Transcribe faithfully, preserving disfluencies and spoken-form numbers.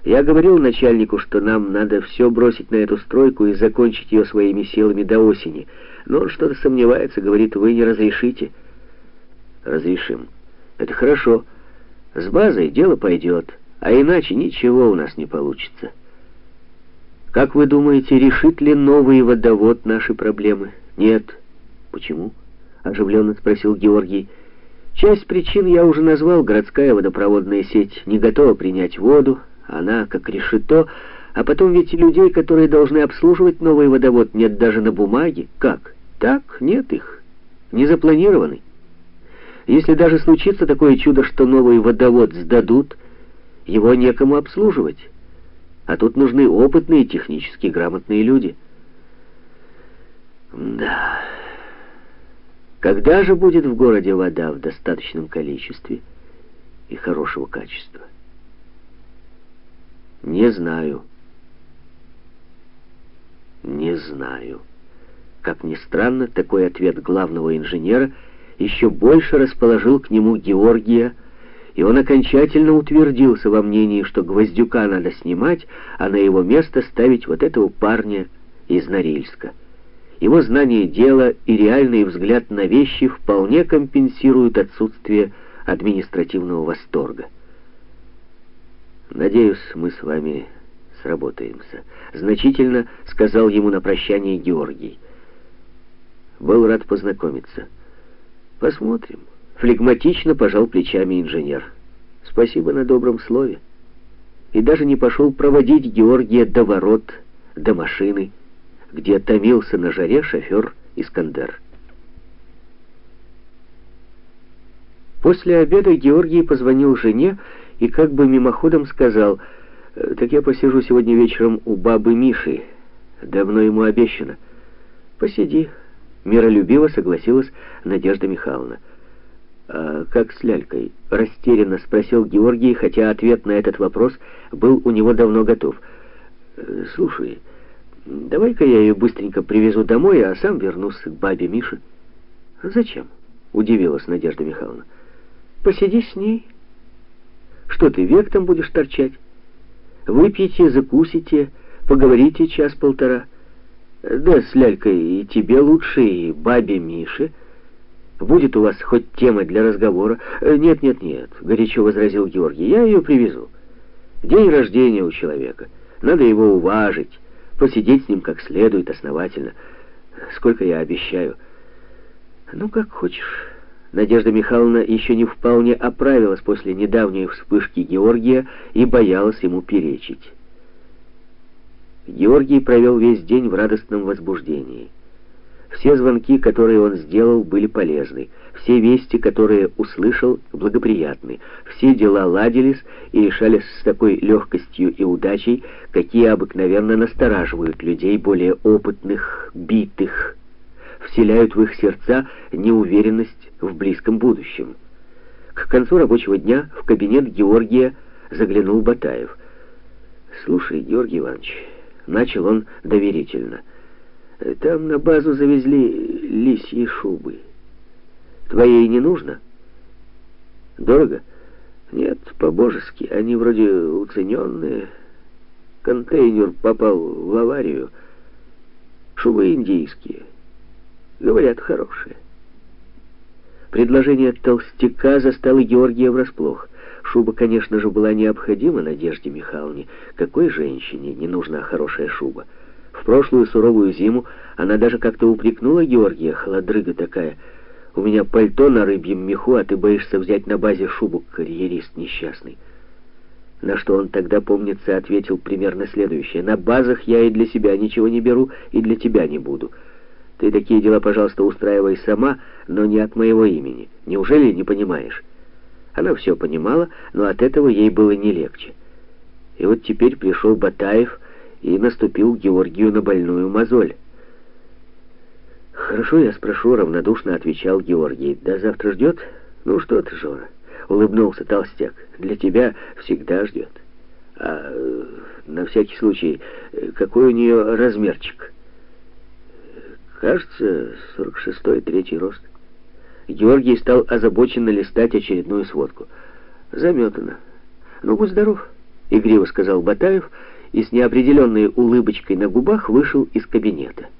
Я говорил начальнику, что нам надо все бросить на эту стройку и закончить ее своими силами до осени. Но он что-то сомневается, говорит, вы не разрешите. Разрешим. Это хорошо. С базой дело пойдет, а иначе ничего у нас не получится. Как вы думаете, решит ли новый водовод наши проблемы? Нет. Почему? Оживленно спросил Георгий. Часть причин я уже назвал. Городская водопроводная сеть не готова принять воду. Она как решето. А потом ведь людей, которые должны обслуживать новый водовод, нет даже на бумаге. Как? Так, нет их. Не запланированы. Если даже случится такое чудо, что новый водовод сдадут, его некому обслуживать. А тут нужны опытные, технически грамотные люди. Да. Когда же будет в городе вода в достаточном количестве и хорошего качества? Не знаю. Не знаю. Как ни странно, такой ответ главного инженера еще больше расположил к нему Георгия, и он окончательно утвердился во мнении, что Гвоздюка надо снимать, а на его место ставить вот этого парня из Норильска. Его знание дела и реальный взгляд на вещи вполне компенсируют отсутствие административного восторга. «Надеюсь, мы с вами сработаемся», — значительно сказал ему на прощание Георгий. «Был рад познакомиться». «Посмотрим», — флегматично пожал плечами инженер. «Спасибо на добром слове». И даже не пошел проводить Георгия до ворот, до машины, где томился на жаре шофер Искандер. После обеда Георгий позвонил жене и как бы мимоходом сказал: «Так я посижу сегодня вечером у бабы Миши. Давно ему обещано». «Посиди», — миролюбиво согласилась Надежда Михайловна. «А как с лялькой?» — растерянно спросил Георгий, хотя ответ на этот вопрос был у него давно готов. «Слушай, давай-ка я ее быстренько привезу домой, а сам вернусь к бабе Мише». «Зачем?» — удивилась Надежда Михайловна. «Посиди с ней. Что ты век там будешь торчать? Выпьете, закусите, поговорите час-полтора. Да с лялькой и тебе лучше, и бабе Мише. Будет у вас хоть тема для разговора». «Нет, нет, нет», — горячо возразил Георгий, — «я ее привезу. День рождения у человека. Надо его уважить, посидеть с ним как следует, основательно. Сколько я обещаю». «Ну, как хочешь». Надежда Михайловна еще не вполне оправилась после недавней вспышки Георгия и боялась ему перечить. Георгий провел весь день в радостном возбуждении. Все звонки, которые он сделал, были полезны. Все вести, которые услышал, благоприятны. Все дела ладились и решались с такой легкостью и удачей, какие обыкновенно настораживают людей более опытных, битых, вселяют в их сердца неуверенность в близком будущем. К концу рабочего дня в кабинет Георгия заглянул Батаев. «Слушай, Георгий Иванович», — начал он доверительно, — «там на базу завезли лисьи шубы. Твоей не нужно? Дорого? Нет, по-божески. Они вроде уцененные. Контейнер попал в аварию. Шубы индийские. Говорят, хорошие». Предложение толстяка застало Георгия врасплох. Шуба, конечно же, была необходима Надежде Михайловне. Какой женщине не нужна хорошая шуба? В прошлую суровую зиму она даже как-то упрекнула Георгия: «Холодрыга такая, у меня пальто на рыбьем меху, а ты боишься взять на базе шубу, карьерист несчастный». На что он тогда, помнится, ответил примерно следующее: «На базах я и для себя ничего не беру, и для тебя не буду. Ты такие дела, пожалуйста, устраивай сама, но не от моего имени. Неужели не понимаешь?» Она все понимала, но от этого ей было не легче. И вот теперь пришел Батаев и наступил Георгию на больную мозоль. «Хорошо, я спрошу», — равнодушно отвечал Георгий. «До завтра ждет?» «Ну что ты, Жора», — улыбнулся толстяк, — «для тебя всегда ждет. А на всякий случай, какой у нее размерчик?» «Кажется, сорок шестой, третий рост». Георгий стал озабоченно листать очередную сводку. «Заметано. Ну, будь здоров». — игриво сказал Батаев и с неопределенной улыбочкой на губах вышел из кабинета.